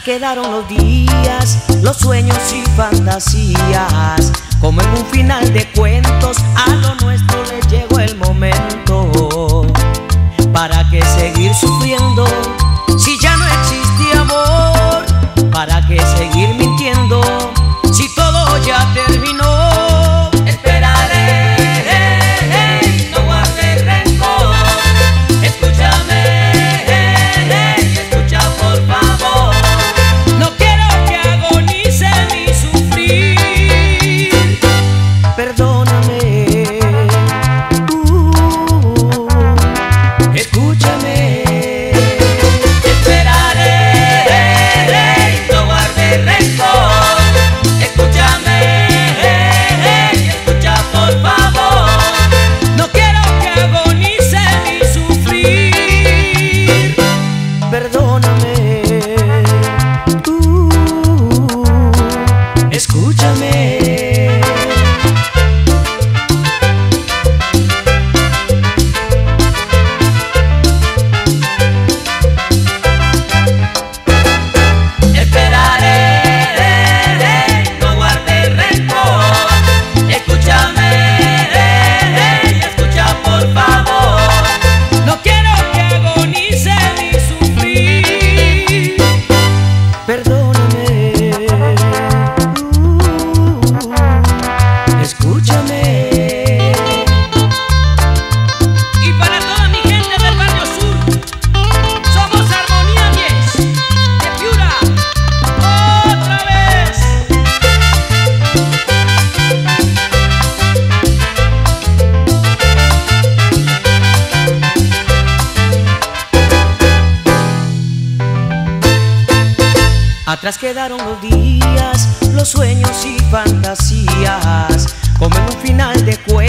quedaron los días, los sueños y fantasías. Como en un final de cuentos, a lo nuestro le llegó el momento. ¿Para qué seguir sufriendo si ya no existe amor? ¿Para qué seguir mintiendo si todo ya terminó? Esperaré, no guardes rencor. Escúchame y escucha por favor. No quiero que agonice ni sufrir. Perdóname. Escúchame. Esperaré, no guardes rencor. Escúchame y escucha por favor. No quiero que agonice ni sufrir. Perdóname. Escúchame. Esperaré, no guardes rencor. Escúchame y escucha por favor. No quiero que agonice ni sufrir. Perdóname. Escúchame. Y para toda mi gente del Barrio Sur, somos Armonía 10 de Piura. Otra vez. Atrás quedaron los días, los sueños y fantasías. Como en un final de cuentos,